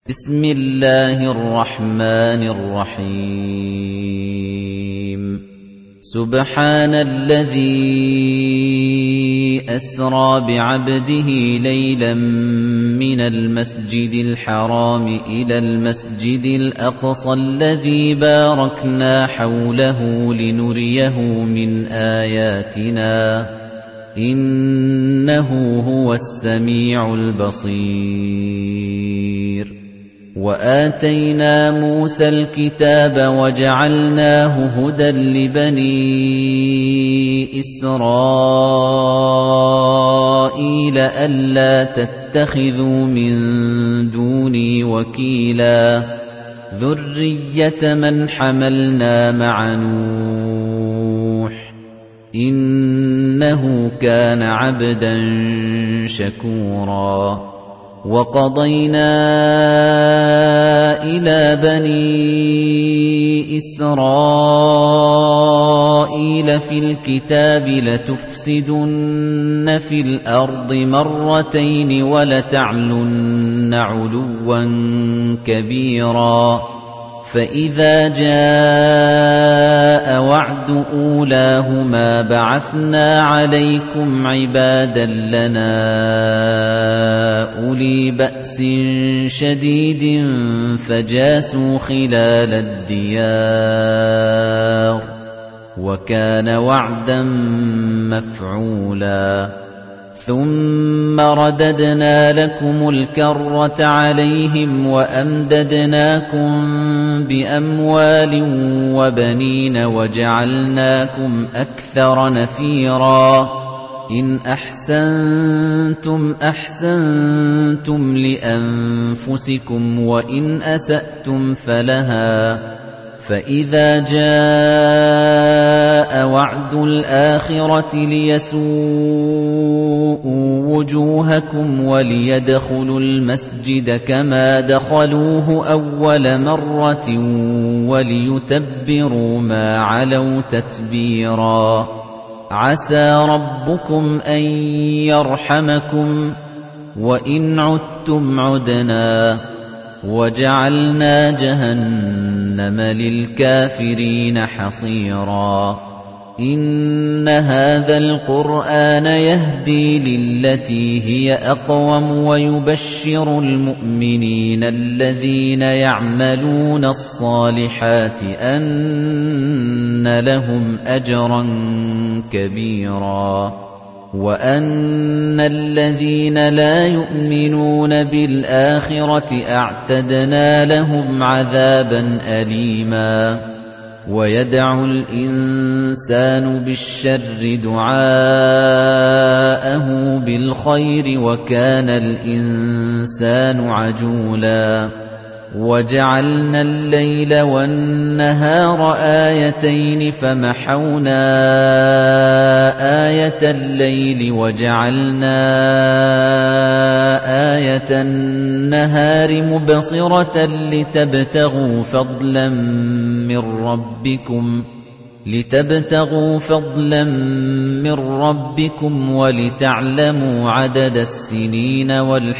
بسم الله الرحمن الرحيم سبحان الذي أسرى بعبده ليلا من المسجد الحرام إلى المسجد الأقصى الذي باركنا حوله لنريه من آياتنا إنه هو السميع البصير وآتينا موسى الكتاب وجعلناه هدى لبني إسرائيل ألا تتخذوا من دوني وكيلا ذرية من حملنا مع نوح إنه كان عبدا شكورا وَقَضَيْنَا إِلَى بَنِي إِسرائيلَ فِي الْكِتَابِ لَتُفْسِدُنَّ فِي الْأَرْضِ مَرَّتَيْنِ وَلَتَعْلُنَّ عُلُوًّا كَبِيرًا فَإِذَا جَاءَ وَعْدُ أُولَاهُمَا بَعَثْنَا عَلَيْكُمْ عِبَادًا لَّنَا أُولِي بَأْسٍ شَدِيدٍ فَجَاسُوا خِلَالَ الدِّيَارِ وَكَانَ وَعْدًا مَّفْعُولًا ثُمَّ رَدَدْنَا لَكُمُ الْكَرَّةَ عَلَيْهِمْ وَأَمْدَدْنَاكُمْ بِأَمْوَالٍ وَبَنِينَ وَجَعَلْنَاكُمْ أَكْثَرَ نَفِيرًا إِنْ أَحْسَنْتُمْ أَحْسَنْتُمْ لِأَنفُسِكُمْ وَإِنْ أَسَأْتُمْ فَلَهَا فَإِذَا جَاءَ وَعْدُ الْآخِرَةِ لِيَسُوءُوا وُجُوهَكُمْ وَلِيَدْخُلُوا الْمَسْجِدَ كَمَا دَخَلُوهُ أَوَّلَ مَرَّةٍ وَلِيُتَبِّرُوا مَا عَلَوْا تَتْبِيرًا عَسَى رَبُّكُمْ أَن يَرْحَمَكُمْ وَإِنْ عُدتُّمْ عُدْنَا وَجَعَلْنَا جَهَنَّمَ لِلْكَافِرِينَ حَصِيرًا إِنَّ هَذَا الْقُرْآنَ يَهْدِي لِلَّتِي هِيَ أَقْوَمُ وَيُبَشِّرُ الْمُؤْمِنِينَ الَّذِينَ يَعْمَلُونَ الصَّالِحَاتِ أَنَّ لَهُمْ أَجْرًا كَبِيرًا وَأَنَّ الَّذِينَ لَا يُؤْمِنُونَ بِالْآخِرَةِ أَعْتَدْنَا لَهُمْ عَذَابًا أَلِيمًا وَيَدْعُ الْإِنسَانُ بِالشَّرِّ دُعَاءَهُ بِالْخَيْرِ وَكَانَ الْإِنسَانُ عَجُولًا وَجَعَلْنَا اللَّيْلَ وَالنَّهَارَ آيَتَيْنِ فَمَحَوْنَا آيَةَ اللَّيْلِ وَجَعَلْنَا آيَةَ النَّهَارِ مُبْصِرَةً لِتَبْتَغُوا فَضْلًا مِّن رَّبِّكُمْ وَلِتَعْلَمُوا عَدَدَ السِّنِينَ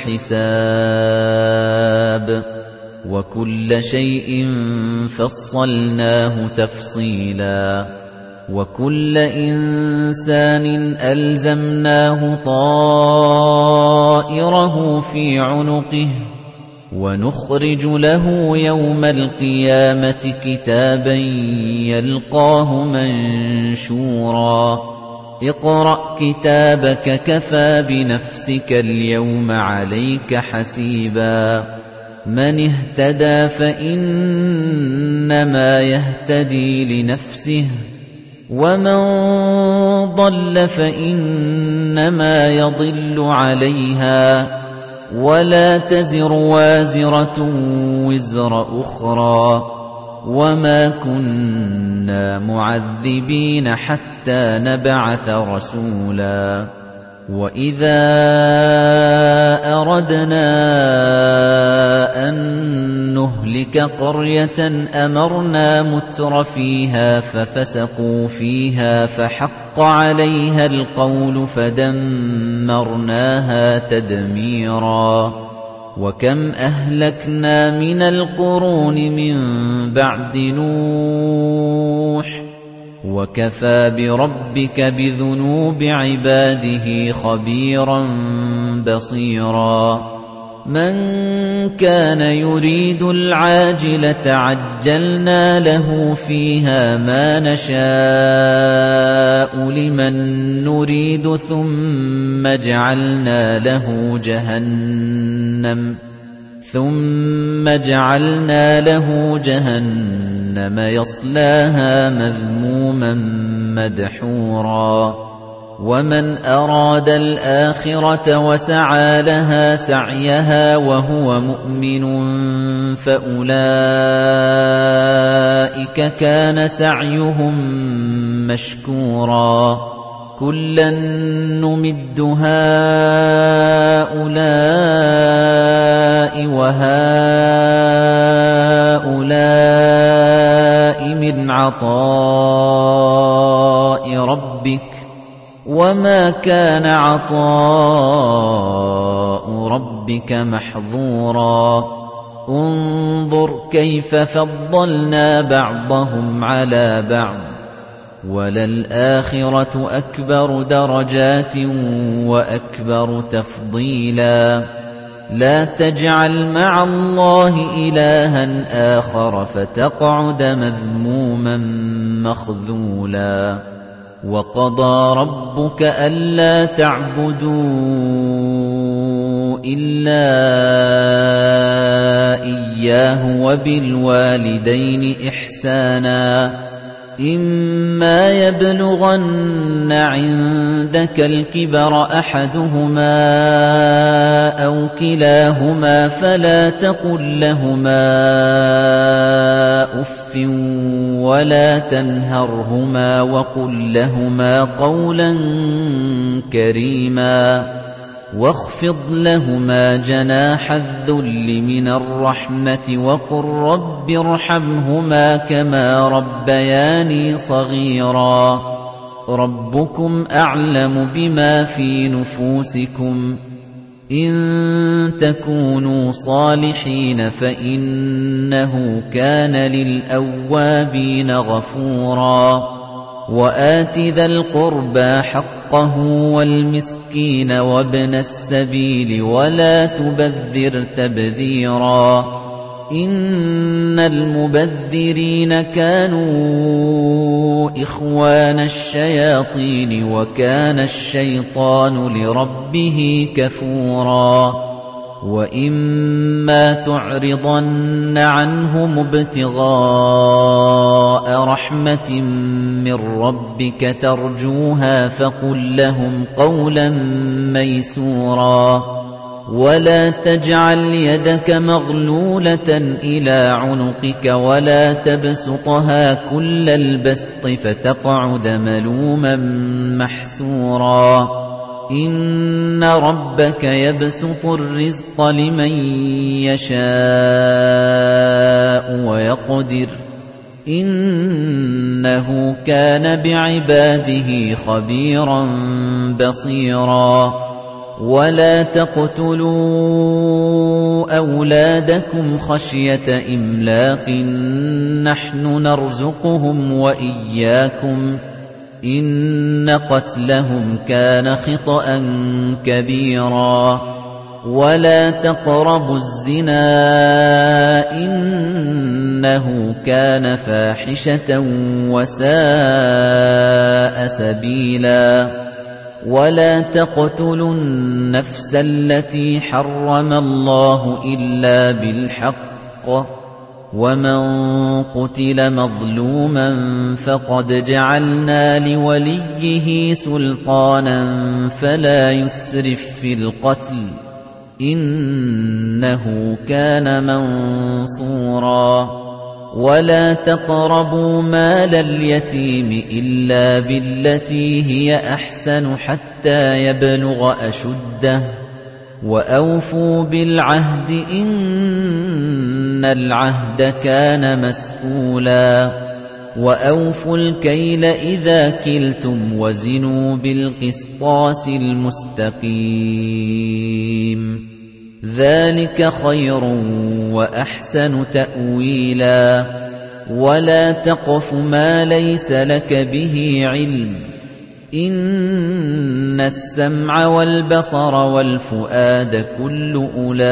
وَالْحِسَابَ وَكُلَّ شَيْءٍ فَصَّلْنَاهُ تَفْصِيلًا وَكُلَّ إِنسَانٍ أَلْزَمْنَاهُ طَائِرَهُ فِي عُنُقِهِ وَنُخْرِجُ لَهُ يَوْمَ الْقِيَامَةِ كِتَابًا يَلْقَاهُ مَنشُورًا اقْرَأْ كِتَابَكَ كَفَى بِنَفْسِكَ الْيَوْمَ عَلَيْكَ حَسِيبًا مَنِ اهْتَدَى فَإِنَّمَا يَهْتَدِي لِنَفْسِهِ وَمَنْ ضَلَّ فَإِنَّمَا يَضِلُّ عَلَيْهَا وَلَا تَزِرُ وَازِرَةٌ وِزْرَ أُخْرَى وَمَا كُنَّا مُعَذِّبِينَ حَتَّى نَبْعَثَ رَسُولًا وَإِذَا أَرَدْنَا أَن نُّهْلِكَ قَرْيَةً أَمَرْنَا مُتْرَفِيهَا فَفَسَقُوا فِيهَا فَحَقَّ عَلَيْهَا الْقَوْلُ فَدَمَّرْنَاهَا تَدْمِيرًا وَكَمْ أَهْلَكْنَا مِنَ الْقُرُونِ مِن بَعْدِ نُوحٍ ۗ وَكَفَىٰ بِرَبِّكَ بِذُنُوبِ عِبَادِهِ خَبِيرًا بَصِيرًا مَنْ كَانَ يُرِيدُ الْعَاجِلَةَ عَجَّلْنَا لَهُ فِيهَا مَا نَشَاءُ لِمَن نُّرِيدُ ثُمَّ جَعَلْنَا لَهُ جَهَنَّمَ يَصْلَاهَا مَذْمُومًا مَّدْحُورًا وَمَنْ أَرَادَ الْآخِرَةَ وَسَعَىٰ لَهَا سَعْيَهَا وَهُوَ مُؤْمِنٌ فَأُولَٰئِكَ كَانَ سَعْيُهُم مَّشْكُورًا كُلًّا نُّمِدُّ هَٰؤُلَاءِ وَهَٰؤُلَاءِ مِنْ عَطَاءِ رَبِّكَ وَمَا كَانَ عَطَاءُ رَبِّكَ مَحْظُورًا انظُرْ كَيْفَ فَضَّلْنَا بَعْضَهُمْ عَلَىٰ بَعْضٍ وَلَلْآخِرَةُ أَكْبَرُ دَرَجَاتٍ وَأَكْبَرُ تَفْضِيلًا لَا تَجْعَلْ مَعَ اللَّهِ إِلَٰهًا آخَرَ فَتَقْعُدَ مَذْمُومًا مَّخْذُولًا وَقَضَىٰ رَبُّكَ أَلَّا تَعْبُدُوا إِلَّا إِيَّاهُ وَبِالْوَالِدَيْنِ إِحْسَانًا إِمَّا يَبْلُغَنَّ عِندَكَ الْكِبَرَ أَحَدُهُمَا أَوْ كِلَاهُمَا فَلَا تَقُل لَّهُمَا أُفٍّ وَلَا تَنْهَرْهُمَا وَقُل لَّهُمَا قَوْلًا كَرِيمًا وَاخْفِضْ لَهُمَا جَنَاحَ الذُّلِّ مِنَ الرَّحْمَةِ وَقُل رَّبِّ ارْحَمْهُمَا كَمَا رَبَّيَانِي صَغِيرًا رَّبُّكُمْ أَعْلَمُ بِمَا فِي نُفُوسِكُمْ إِن تَكُونُوا صَالِحِينَ فَإِنَّهُ كَانَ لِلْأَوَّابِينَ غَفُورًا وَآتِ ذَا الْقُرْبَىٰ حَقَّهُ وَالْمِسْكِينَ وَابْنَ السَّبِيلِ وَلَا تُبَذِّرْ تَبْذِيرًا إِنَّ الْمُبَذِّرِينَ كَانُوا إِخْوَانَ الشَّيَاطِينِ وَكَانَ الشَّيْطَانُ لِرَبِّهِ كَفُورًا وَإِمَّا تُعْرِضَنَّ عَنْهُمُ ابْتِغَاءَ رَحْمَةٍ مِّن رَّبِّكَ تَرْجُوهَا فَقُل لَّهُمْ قَوْلًا مَّيْسُورًا وَلَا تَجْعَلْ يَدَكَ مَغْلُولَةً إِلَىٰ عُنُقِكَ وَلَا تَبْسُطْهَا كُلَّ الْبَسْطِ فَتَقْعُدَ مَلُومًا مَّحْسُورًا إِنَّ رَبَّكَ يَبْسُطُ الرِّزْقَ لِمَن يَشَاءُ وَيَقْدِرُ إِنَّهُ كَانَ بِعِبَادِهِ خَبِيرًا بَصِيرًا وَلَا تَقْتُلُوا أَوْلَادَكُمْ خَشْيَةَ إِمْلَاقٍ نَّحْنُ نَرْزُقُهُمْ وَإِيَّاكُمْ إِنَّ قَتْلَهُمْ كَانَ خِطْئًا كَبِيرًا وَلَا تَقْرَبُوا الزِّنَا إِنَّهُ كَانَ فَاحِشَةً وَسَاءَ سَبِيلًا وَلَا تَقْتُلُوا النَّفْسَ الَّتِي حَرَّمَ اللَّهُ إِلَّا بِالْحَقِّ وَمَن قُتِلَ مَظْلُومًا فَقَدْ جَعَلْنَا لِوَلِيِّهِ سُلْطَانًا فَلَا يُسْرِف فِّي الْقَتْلِ إِنَّهُ كَانَ مَنصُورًا وَلَا تَقْرَبُوا مَالَ الْيَتِيمِ إِلَّا بِالَّتِي هِيَ أَحْسَنُ حَتَّىٰ يَبْلُغَ أَشُدَّهُ وَأَوْفُوا بِالْعَهْدِ إِنَّ الْعَهْدَ كَانَ مَسْئُولًا وَأَوْفُوا الْكَيْلَ إِذَا كِلْتُمْ وَزِنُوا بِالْقِسْطَاسِ الْمُسْتَقِيمِ ذَلِكَ خَيْرٌ وَأَحْسَنُ تَأْوِيلًا وَلَا تَقْفُ مَا لَيْسَ لَكَ بِهِ عِلْمٌ إِنَّ السَّمْعَ وَالْبَصَرَ وَالْفُؤَادَ كُلُّ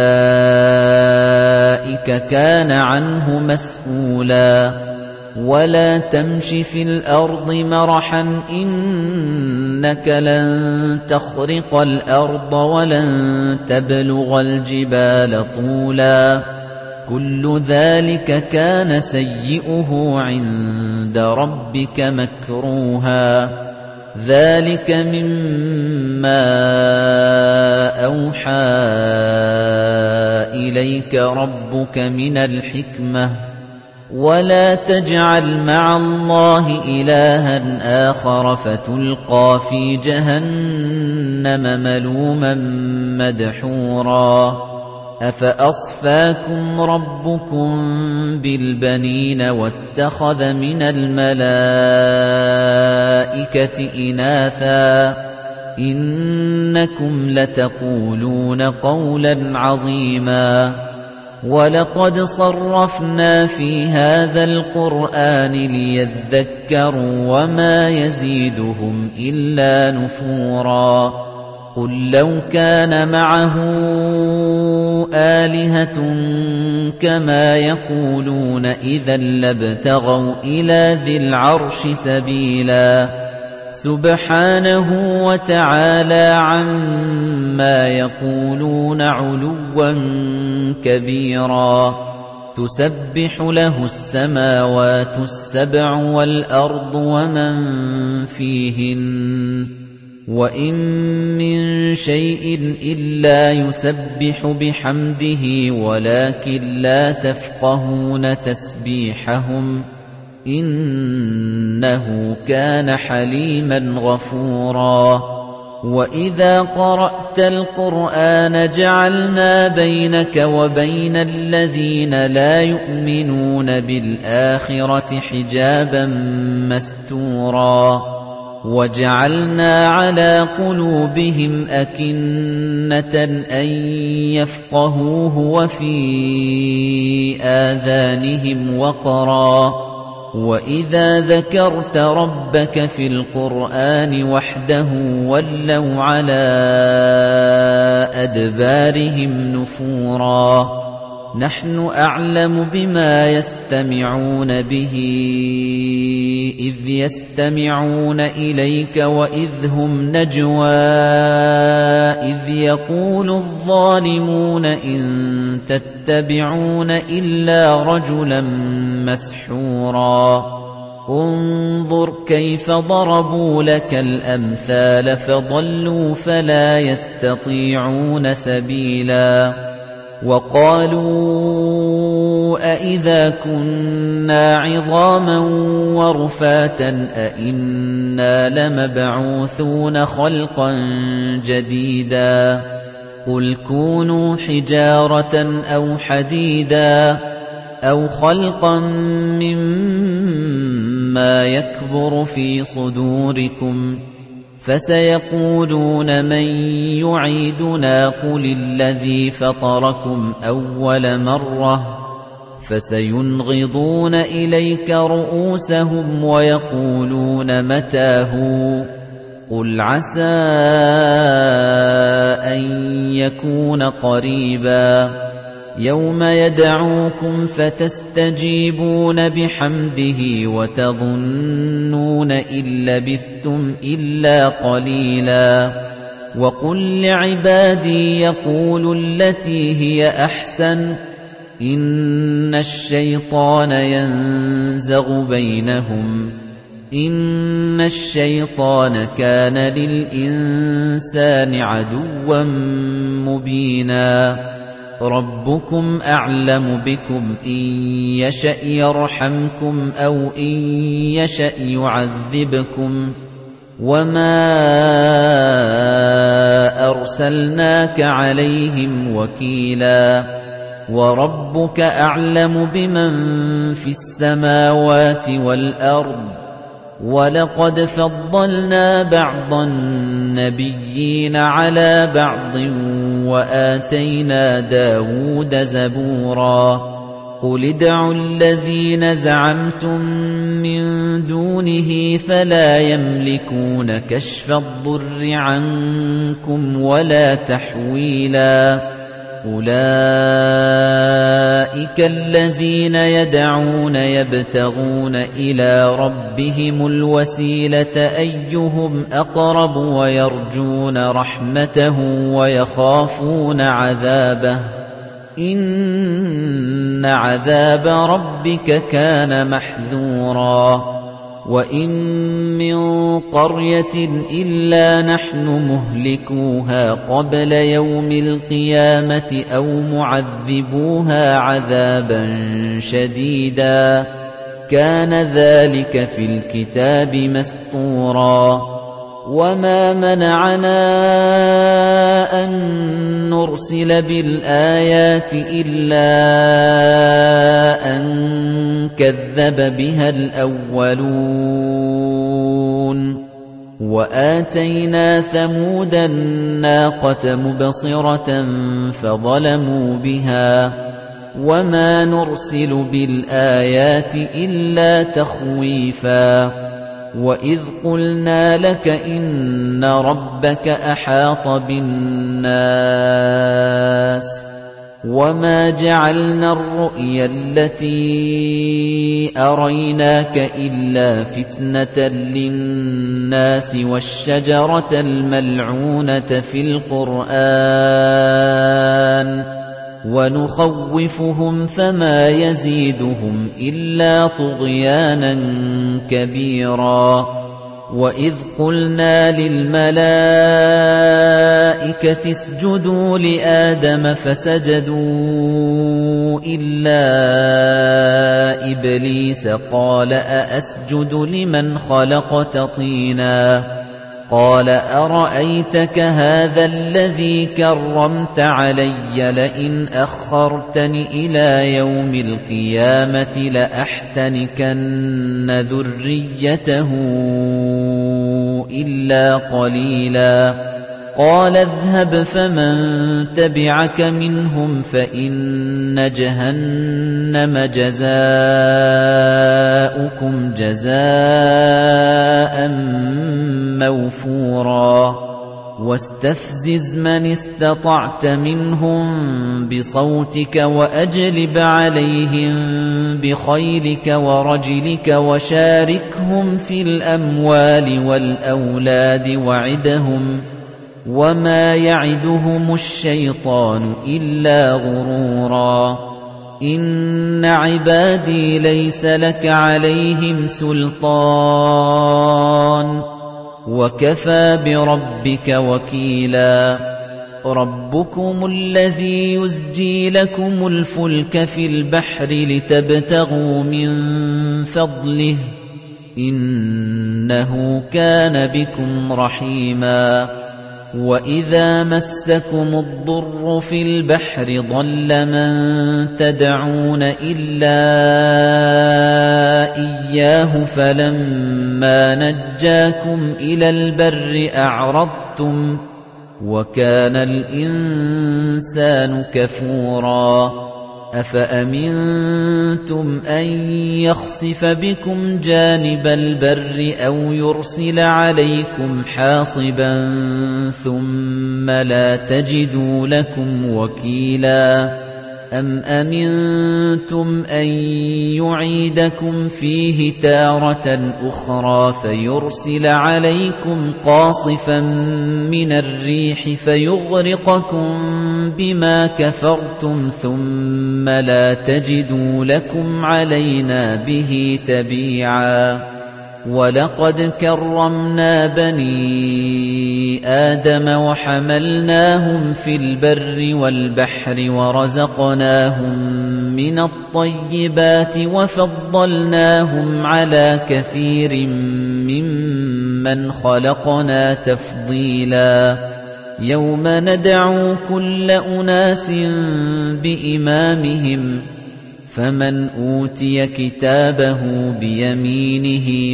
أُولَئِكَ كَانَ عَنْهُ مَسْئُولًا وَلَا تَمْشِ فِي الْأَرْضِ مَرَحًا إِنَّكَ لَن تَخْرِقَ الْأَرْضَ وَلَن تَبْلُغَ الْجِبَالَ طُولًا كُلُّ ذَلِكَ كَانَ سَيِّئُهُ عِندَ رَبِّكَ مَكْرُوهًا ذَلِكَ مِمَّا أَوْحَى إِلَيْكَ رَبُّكَ مِنَ الْحِكْمَةِ وَلَا تَجْعَلْ مَعَ اللَّهِ إِلَٰهًا آخَرَ فَتُلْقَىٰ فِي جَهَنَّمَ مَلُومًا مَّدْحُورًا أَفَأَصْفَاكُمْ رَبُّكُم بِالْبَنِينَ وَاتَّخَذَ مِنَ الْمَلَائِكَةِ إِنَاثًا إِنَّكُمْ لَتَقُولُونَ قَوْلًا عَظِيمًا وَلَقَدْ صَرَّفْنَا فِي هَذَا الْقُرْآنِ لِيَذَّكَّرُوا وَمَا يَزِيدُهُمْ إِلَّا نُفُورًا قُل لَّوْ كَانَ مَعَهُ آلِهَةٌ كَمَا يَقُولُونَ إِذًا لَّابْتَغَوْا إِلَى ذِي الْعَرْشِ سَبِيلًا سُبْحَانَهُ وَتَعَالَى عَمَّا يَقُولُونَ عُلُوًّا كَبِيرًا تُسَبِّحُ لَهُ السَّمَاوَاتُ السَّبْعُ وَالْأَرْضُ وَمَن فِيهِنَّ وَإِن مِّن شَيْءٍ إِلَّا يُسَبِّحُ بِحَمْدِهِ وَلَكِن لَّا تَفْقَهُونَ تَسْبِيحَهُمْ إِنَّهُ كَانَ حَلِيمًا غَفُورًا وَإِذَا قَرَأْتَ الْقُرْآنَ جَعَلْنَا بَيْنَكَ وَبَيْنَ الَّذِينَ لَا يُؤْمِنُونَ بِالْآخِرَةِ حِجَابًا مَّسْتُورًا وَجَعَلْنَا عَلَى قُلُوبِهِمْ أَكِنَّةً أَن يَفْقَهُوهُ وَفِي آذَانِهِمْ وَقْرًا وَإِذَا ذَكَرْتَ رَبَّكَ فِي الْقُرْآنِ وَحْدَهُ وَلَّوْا عَلَى أَدْبَارِهِمْ نُفُورًا نَحْنُ أَعْلَمُ بِمَا يَسْتَمِعُونَ بِهِ إِذْ يَسْتَمِعُونَ إِلَيْكَ وَإِذْ هُمْ نَجْوَىٰ إِذْ يَقُولُ الظَّالِمُونَ إِن تَتَّبِعُونَ إِلَّا رَجُلًا مَّسْحُورًا انظُرْ كَيْفَ ضَرَبُوا لَكَ الْأَمْثَالَ فَضَلُّوا فَلَا يَسْتَطِيعُونَ سَبِيلًا وَقَالُوا أَإِذَا كُنَّا عِظَامًا وَرُفَاتًا أَإِنَّا لَمَبْعُوثُونَ خَلْقًا جَدِيدًا قُلْ كُونُوا حِجَارَةً أَوْ حَدِيدًا أَوْ خَلْقًا مِّمَّا يَكْبُرُ فِي صُدُورِكُمْ فَسَيَقُولُونَ مَن يُعِيدُنَا قُلِ الَّذِي فَطَرَكُمْ أَوَّلَ مَرَّةٍ فَسَيُنْغِضُونَ إِلَيْكَ رُءُوسَهُمْ وَيَقُولُونَ مَتَىٰ هُوَ قُلْ عَسَىٰ أَن يَكُونَ قَرِيبًا يَوْمَ يَدْعُوكُمْ فَتَسْتَجِيبُونَ بِحَمْدِهِ وَتَظُنُّونَ إِن لَّبِثْتُمْ إِلَّا قَلِيلًا وَقُل لِّعِبَادِي يَقُولُوا الَّتِي هِيَ أَحْسَنُ إِنَّ الشَّيْطَانَ يَنزَغُ بَيْنَهُمْ إِنَّ الشَّيْطَانَ كَانَ لِلْإِنسَانِ عَدُوًّا مُّبِينًا رَبُّكُمْ أَعْلَمُ بِكُمْ إِن يَشَأْ يَرْحَمْكُمْ أَوْ إِن يَشَأْ يُعَذِّبْكُمْ وَمَا أَرْسَلْنَاكَ عَلَيْهِمْ وَكِيلًا وَرَبُّكَ أَعْلَمُ بِمَن فِي السَّمَاوَاتِ وَالْأَرْضِ وَلَقَدْ فَضَّلْنَا بَعْضَ النَّبِيِّينَ عَلَى بَعْضٍ وَآتَيْنَا دَاوُودَ زَبُورًا قُلِ ادْعُوا الَّذِينَ زَعَمْتُم مِّن دُونِهِ فَلَا يَمْلِكُونَ كَشْفَ الضُّرِّ عَنكُمْ وَلَا تَحْوِيلًا أُولَئِكَ الَّذِينَ يَدْعُونَ يَبْتَغُونَ إِلَى رَبِّهِمُ الْوَسِيلَةَ أَيُّهُمْ أَقْرَبُ وَيَرْجُونَ رَحْمَتَهُ وَيَخَافُونَ عَذَابَهُ إِنَّ عَذَابَ رَبِّكَ كَانَ مَحْذُورًا وَإِن مِّن قَرْيَةٍ إِلَّا نَحْنُ مُهْلِكُوهَا قَبْلَ يَوْمِ الْقِيَامَةِ أَوْ مُعَذِّبُوهَا عَذَابًا شَدِيدًا كَانَ ذَلِكَ فِي الْكِتَابِ مَسْطُورًا وَمَا مَنَعَنَا أَن نُّرْسِلَ بِالْآيَاتِ إِلَّا أَن كَذَّبَ بِهَا الْأَوَّلُونَ وَآتَيْنَا ثَمُودَ النَّاقَةَ مُبْصِرَةً فَظَلَمُوا بِهَا وَمَا نُرْسِلُ بِالْآيَاتِ إِلَّا تَخْوِيفًا وَإِذْ قُلْنَا لَكَ إِنَّ رَبَّكَ أَحَاطَ بِالنَّاسِ وَمَا جَعَلْنَا الرُّؤْيَا الَّتِي أَرَيْنَاكَ إِلَّا فِتْنَةً لِّلنَّاسِ وَالشَّجَرَةَ الْمَلْعُونَةَ فِي الْقُرْآنِ وَنُخَوِّفُهُمْ فَمَا يَزِيدُهُمْ إِلَّا طُغْيَانًا كَبِيرًا وَإِذْ قُلْنَا لِلْمَلَائِكَةِ اسْجُدُوا لِآدَمَ فَسَجَدُوا إِلَّا إِبْلِيسَ قَالَ أَأَسْجُدُ لِمَنْ خَلَقْتَ طِينًا قَالَ أَرَأَيْتَكَ هَذَا الَّذِي كَرَّمْتَ عَلَيَّ لَئِنْ أَخَّرْتَنِ إِلَى يَوْمِ الْقِيَامَةِ لَأَحْتَنِكَنَّ ذُرِّيَّتَهُ إِلَّا قَلِيلًا قَالَ اذْهَبْ فَمَن تَبِعَكَ مِنْهُمْ فَإِنَّ جَهَنَّمَ جَزَاؤُكُمْ جَزَاءً مَّوْفُورًا وَاسْتَفْزِزْ مَنِ اسْتَطَعْتَ مِنْهُم بِصَوْتِكَ وَأَجْلِبْ عَلَيْهِم بِخَيْلِكَ وَرَجِلِكَ وَشَارِكْهُمْ فِي الْأَمْوَالِ وَالْأَوْلَادِ وَعِدْهُمْ وَمَا يَعِدُهُمُ الشَّيْطَانُ إِلَّا غُرُورًا إِنَّ عِبَادِي لَيْسَ لَكَ عَلَيْهِمْ سُلْطَانٌ وَكَفَى بِرَبِّكَ وَكِيلًا رَبُّكُمُ الَّذِي يُزْجِي لَكُمُ الْفُلْكَ فِي الْبَحْرِ لِتَبْتَغُوا مِن فَضْلِهِ إِنَّهُ كَانَ بِكُمْ رَحِيمًا وَإِذَا مَسَّكُمُ الضُّرُّ فِي الْبَحْرِ ضَلَّ مَن تَدْعُونَ إِلَّا إِيَّاهُ فَلَمَّا نَجَّاكُمْ إِلَى الْبَرِّ أَعْرَضْتُمْ وَكَانَ الْإِنسَانُ كَفُورًا أَفَأَمِنْتُمْ أَنْ يَخْسِفَ بِكُمْ جَانِبَ الْبَرِّ أَوْ يُرْسِلَ عَلَيْكُمْ حَاصِبًا ثُمَّ لَا تَجِدُوا لَكُمْ وَكِيلًا أَمْ أَمِنْتُمْ أَنْ يُعِيدَكُمْ فِيهِ تَارَةً أُخْرَى فَيُرْسِلَ عَلَيْكُمْ قَاصِفًا مِنَ الرِّيحِ فَيُغْرِقَكُمْ بِمَا كَفَرْتُمْ ثُمَّ لَا تَجِدُوا لَكُمْ عَلَيْنَا بِهِ تَبِيعًا وَلَقَدْ كَرَّمْنَا بَنِي آدَمَ وَحَمَلْنَاهُمْ فِي الْبَرِّ وَالْبَحْرِ وَرَزَقْنَاهُم مِّنَ الطَّيِّبَاتِ وَفَضَّلْنَاهُمْ عَلَىٰ كَثِيرٍ مِّمَّنْ خَلَقْنَا تَفْضِيلًا يَوْمَ نَدْعُو كُلَّ أُنَاسٍ بِإِمَامِهِمْ فَمَنْ أُوتِيَ كِتَابَهُ بِيَمِينِهِ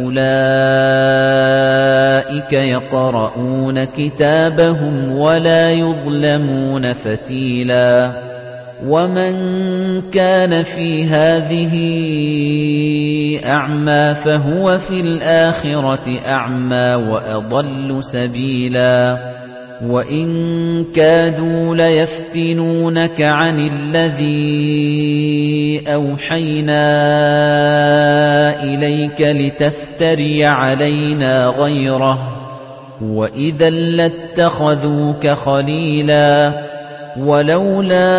فَأُولَئِكَ يَقْرَؤُونَ كِتَابَهُمْ وَلَا يُظْلَمُونَ فَتِيلًا وَمَنْ كَانَ فِي هَذِهِ أَعْمَى فَهُوَ فِي الْآخِرَةِ أَعْمَى وَأَضَلُّ سَبِيلًا وَإِنْ كَادُوا لَيَفْتِنُونَكَ عَنِ الَّذِي أَوْحَيْنَا إِلَيْكَ لِتَفْتَرِيَ عَلَيْنَا غَيْرَهُ وَإِذًا لَّاتَّخَذُوكَ خَلِيلًا وَلَوْلَا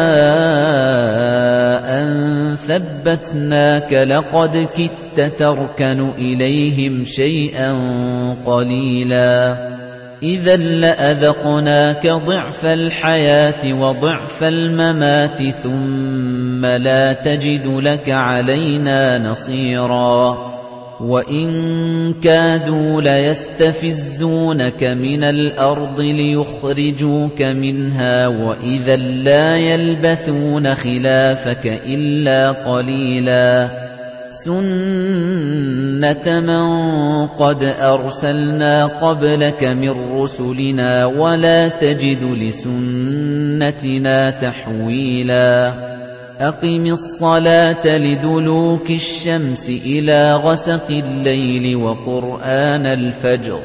أَن ثَبَّتْنَاكَ لَقَدْ كِدتَّ تَرْكَنُ إِلَيْهِمْ شَيْئًا قَلِيلًا إِذًا لَّأَذَقْنَاكَ ضِعْفَ الْحَيَاةِ وَضِعْفَ الْمَمَاتِ ثُمَّ لَا تَجِدُ لَكَ عَلَيْنَا نَصِيرًا وَإِن كَادُوا لَيَسْتَفِزُّونَكَ مِنَ الْأَرْضِ لِيُخْرِجُوكَ مِنْهَا وَإِذًا لَّا يَلْبَثُونَ خِلَافَكَ إِلَّا قَلِيلًا سُنَّةَ مَن قَدْ أَرْسَلْنَا قَبْلَكَ مِن رُّسُلِنَا وَلَا تَجِدُ لِسُنَّتِنَا تَحْوِيلًا أَقِمِ الصَّلَاةَ لِدُلُوكِ الشَّمْسِ إِلَى غَسَقِ اللَّيْلِ وَقُرْآنَ الْفَجْرِ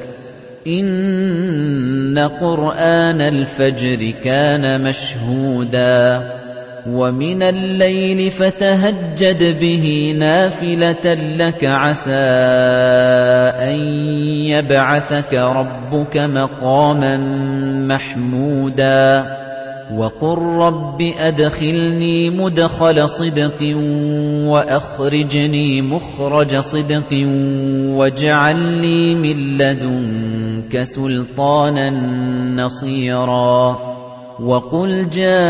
إِنَّ قُرْآنَ الْفَجْرِ كَانَ مَشْهُودًا وَمِنَ اللَّيْلِ فَتَهَجَّدْ بِهِ نَافِلَةً لَّكَ عَسَىٰ أَن يَبْعَثَكَ رَبُّكَ مَقَامًا مَّحْمُودًا وَقُل رَّبِّ أَدْخِلْنِي مُدْخَلَ صِدْقٍ وَأَخْرِجْنِي مُخْرَجَ صِدْقٍ وَاجْعَل لِّي مِن لَّدُنكَ سُلْطَانًا نَّصِيرًا وَقُلْ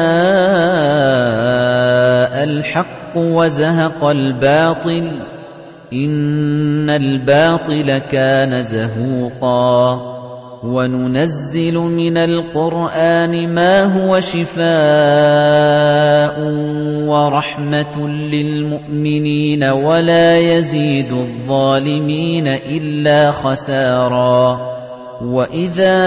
جَاءَ الْحَقُّ وَزَهَقَ الْبَاطِلُ إِنَّ الْبَاطِلَ كَانَ زَهُوقًا وَنُنَزِّلُ مِنَ الْقُرْآنِ مَا هُوَ شِفَاءٌ وَرَحْمَةٌ لِّلْمُؤْمِنِينَ وَلَا يَزِيدُ الظَّالِمِينَ إِلَّا خَسَارًا وَإِذَا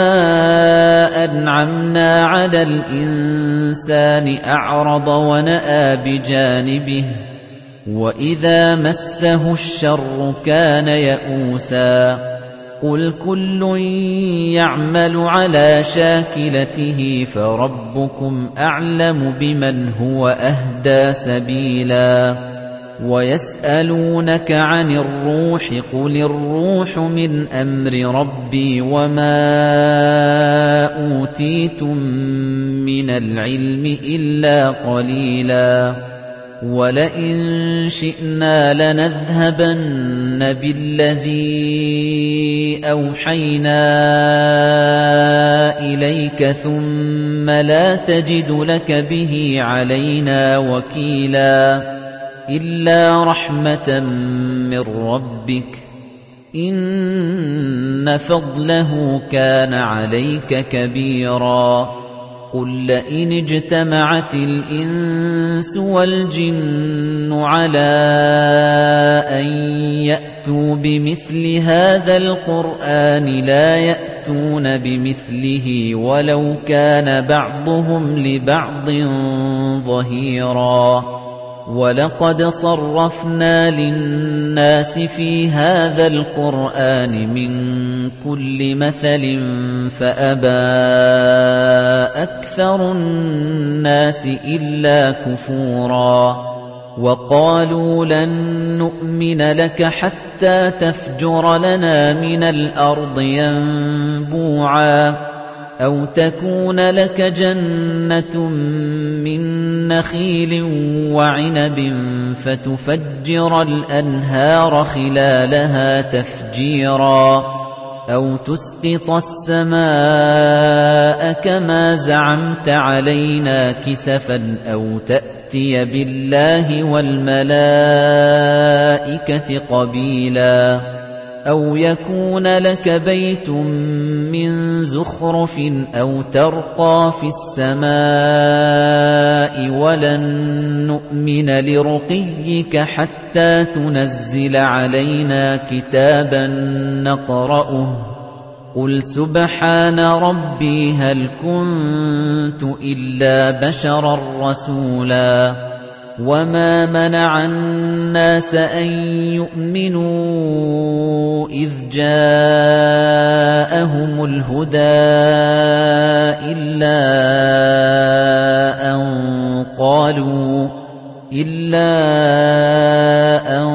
أَنْعَمْنَا عَلَى الْإِنسَانِ أَعْرَضَ وَنَأَىٰ بِجَانِبِهِ وَإِذَا مَسَّهُ الشَّرُّ كَانَ يَئُوسًا قُلْ كُلٌّ يَعْمَلُ عَلَى شَاكِلَتِهِ فَرَبُّكُمْ أَعْلَمُ بِمَنْ هُوَ أَهْدَىٰ سَبِيلًا وَيَسْأَلُونَكَ عَنِ الرُّوحِ قُلِ الرُّوحُ مِنْ أَمْرِ رَبِّي وَمَا أُوتِيتُم مِّنَ الْعِلْمِ إِلَّا قَلِيلًا وَلَئِن شِئْنَا لَنَذْهَبَنَّ بِالَّذِي أَوْحَيْنَا إِلَيْكَ ثُمَّ لَا تَجِدُ لَكَ بِهِ عَلَيْنَا وَكِيلًا إِلَّا رَحْمَةً مِّن رَّبِّكَ إِنَّ فَضْلَهُ كَانَ عَلَيْكَ كَبِيرًا قُل لَّئِنِ اجْتَمَعَتِ الْإِنسُ وَالْجِنُّ عَلَىٰ أَن يَأْتُوا بِمِثْلِ هَٰذَا الْقُرْآنِ لَا يَأْتُونَ بِمِثْلِهِ وَلَوْ كَانَ بَعْضُهُمْ لِبَعْضٍ ظَهِيرًا وَلَقَدْ صَرَّفْنَا لِلنَّاسِ فِي هَٰذَا الْقُرْآنِ مِن كُلِّ مَثَلٍ فَأَبَىٰ أَكْثَرُ النَّاسِ إِلَّا كُفُورًا وَقَالُوا لَن نُّؤْمِنَ لَكَ حَتَّىٰ تَفْجُرَ لَنَا مِنَ الْأَرْضِ يَنبُوعًا أَوْ تَكُونَ لَكَ جَنَّةٌ مِّن نَّخِيلٍ وَعِنَبٍ فَتُفَجِّرَ الْأَنْهَارَ خِلَالَهَا تَفْجِيرًا أَوْ تُسْقِطَ السَّمَاءَ كَمَا زَعَمْتَ عَلَيْنَا كِسَفًا أَوْ تَأْتِيَ بِاللَّهِ وَالْمَلَائِكَةِ قَبِيلًا أَوْ يَكُونَ لَكَ بَيْتٌ مِّن زُخْرُفٍ أَوْ تَرْقَىٰ فِي السَّمَاءِ وَلَن نُّؤْمِنَ لِرُقِيِّكَ حَتَّىٰ تُنَزِّلَ عَلَيْنَا كِتَابًا نَّقْرَؤُهُ ۗ قُلْ سُبْحَانَ رَبِّي هَلْ كُنتُ إِلَّا بَشَرًا رَّسُولًا وَمَا مَنَعَ النَّاسَ أَن يُؤْمِنُوا إِذْ جَاءَهُمُ الْهُدَىٰ إِلَّا أَن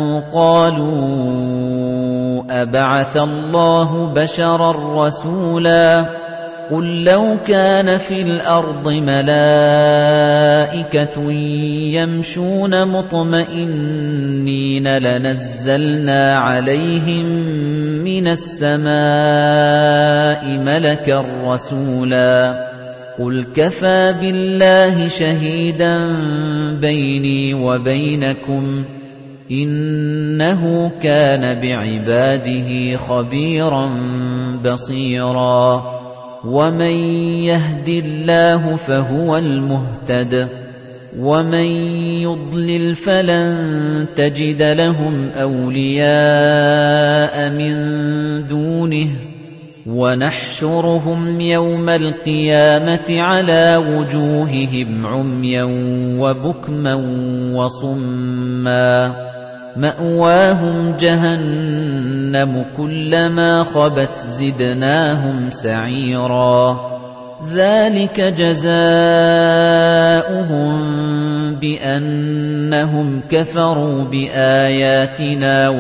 قَالُوا أَبَعَثَ اللَّهُ بَشَرًا رَّسُولًا قُل لَّوْ كَانَ فِي الْأَرْضِ مَلَائِكَةٌ يَمْشُونَ مُطْمَئِنِّينَ لَنَزَّلْنَا عَلَيْهِم مِّنَ السَّمَاءِ مَلَكًا رَّسُولًا قُلْ كَفَىٰ بِاللَّهِ شَهِيدًا بَيْنِي وَبَيْنَكُمْ ۚ إِنَّهُ كَانَ بِعِبَادِهِ خَبِيرًا بَصِيرًا وَمَن يَهْدِ اللَّهُ فَهُوَ الْمُهْتَدِ وَمَن يُضْلِلْ فَلَن تَجِدَ لَهُمْ أَوْلِيَاءَ مِن دُونِهِ وَنَحْشُرُهُمْ يَوْمَ الْقِيَامَةِ عَلَىٰ وُجُوهِهِمْ عُمْيًا وَبُكْمًا وَصُمًّا مَأْوَاهُمْ جَهَنَّمُ كُلَّمَا خَبَتْ زِدْنَاهُمْ سَعِيرًا ذَلِكَ جَزَاؤُهُم بِأَنَّهُمْ كَفَرُوا بِآيَاتِنَا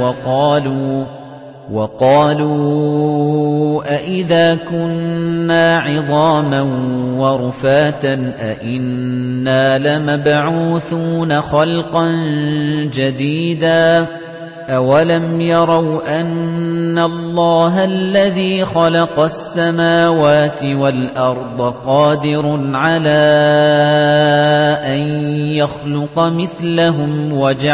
وَقَالُوا أَإِذَا كُنَّا عِظَامًا وَرُفَاتًا أَإِنَّا لَمَبْعُوثُونَ خَلْقًا جَدِيدًا أَوَلَمْ يَرَوْا أَنَّ اللَّهَ الَّذِي خَلَقَ السَّمَاوَاتِ وَالْأَرْضَ قَادِرٌ عَلَىٰ أَن يَخْلُقَ مِثْلَهُمْ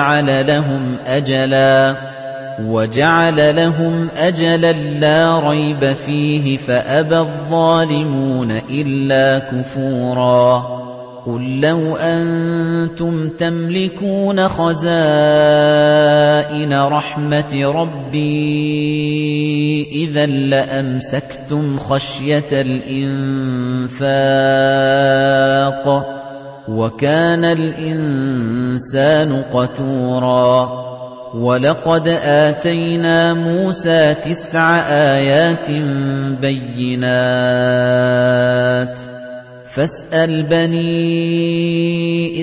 وَجَعَلَ لَهُمْ أَجَلًا لَّا رَيْبَ فِيهِ فَأَبَى الظَّالِمُونَ إِلَّا كُفُورًا قُل لَّوْ أَنتُمْ تَمْلِكُونَ خَزَائِنَ رَحْمَةِ رَبِّي إِذًا لَّأَمْسَكْتُمْ خَشْيَةَ الْإِنفَاقِ وَكَانَ الْإِنسَانُ قَتُورًا وَلَقَدْ آتَيْنَا مُوسَى 9 آيَاتٍ بَيِّنَاتٍ فَاسْأَلْ بَنِي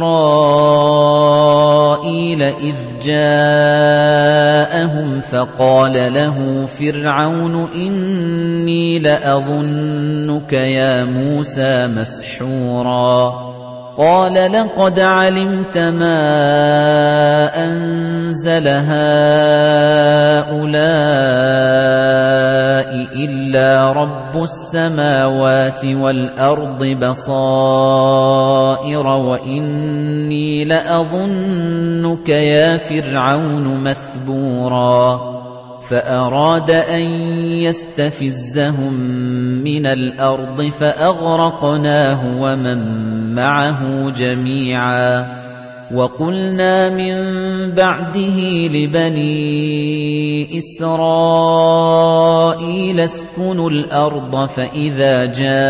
إِسْرَائِيلَ إِذْ جَاءَهُمْ فَقَالَ لَهُ فِرْعَوْنُ إِنِّي لَأَظُنُّكَ يَا مُوسَىٰ مَسْحُورًا قَالَ لَقَدْ عَلِمْتَ مَا أَنزَلَ هَٰؤُلَاءِ إِلَّا رَبُّ السَّمَاوَاتِ وَالْأَرْضِ بَصَائِرَ وَإِنِّي لَأَظُنُّكَ يَا فِرْعَوْنُ مَثْبُورًا فَأَرَادَ أَن يَسْتَفِزَّهُم مِّنَ الْأَرْضِ فَأَغْرَقْنَاهُ وَمَن مَّعَهُ جَمِيعًا وَقُلْنَا مِن بَعْدِهِ لِبَنِي إِسْرَائِيلَ اسْكُنُوا الْأَرْضَ فَإِذَا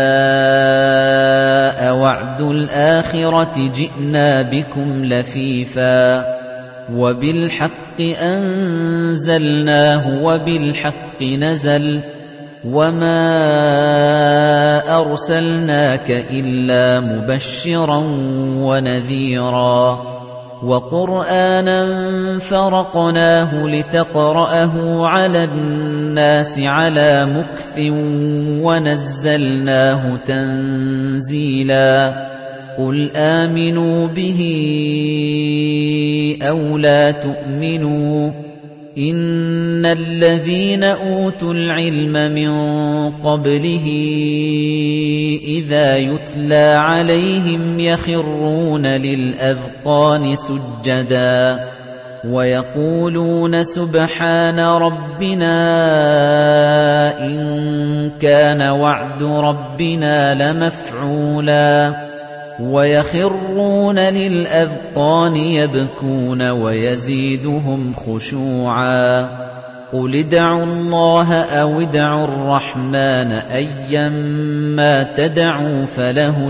جَاءَ وَعْدُ الْآخِرَةِ جِئْنَا بِكُمْ لَفِيفًا وَبِالْحَقِّ أَنزَلْنَاهُ وَبِالْحَقِّ نَزَلَ وَمَا أَرْسَلْنَاكَ إِلَّا مُبَشِّرًا وَنَذِيرًا وَقُرْآنًا فَرَقْنَاهُ لِتَقْرَأَهُ عَلَى النَّاسِ عَلَى مُكْثٍ وَنَزَّلْنَاهُ تَنزِيلًا قُلْ آمِنُوا بِهِ أَوْ لَا تُؤْمِنُوا إِنَّ الَّذِينَ أُوتُوا الْعِلْمَ مِن قَبْلِهِ إِذَا يُتْلَىٰ عَلَيْهِمْ يَخِرُّونَ لِلْأَذْقَانِ سُجَّدًا وَيَقُولُونَ سُبْحَانَ رَبِّنَا إِن كَانَ وَعْدُ رَبِّنَا لَمَفْعُولًا وَيَخِرُّونَ لِلْأَذْقَانِ يَبْكُونَ وَيَزِيدُهُمْ خُشُوعًا قُلِ ادْعُوا اللَّهَ أَوِ ادْعُوا الرَّحْمَنَ أَيًّا مَّا تَدْعُوا فَلَهُ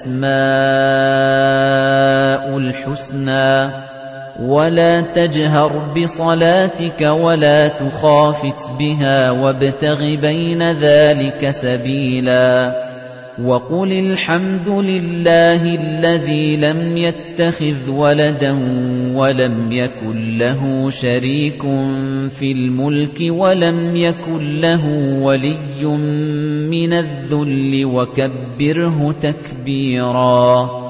الْأَسْمَاءُ الْحُسْنَى وَلَا تَجْهَرْ بِصَلَاتِكَ وَلَا تُخَافِتْ بِهَا وَابْتَغِ بَيْنَ ذَلِكَ سَبِيلًا وَقُلِ الْحَمْدُ لِلَّهِ الَّذِي لَمْ يَتَّخِذْ وَلَدًا وَلَمْ يَكُن لَّهُ شَرِيكٌ فِي الْمُلْكِ وَلَمْ يَكُن لَّهُ وَلِيٌّ مِّنَ الذُّلِّ وَكَبِّرْهُ تَكْبِيرًا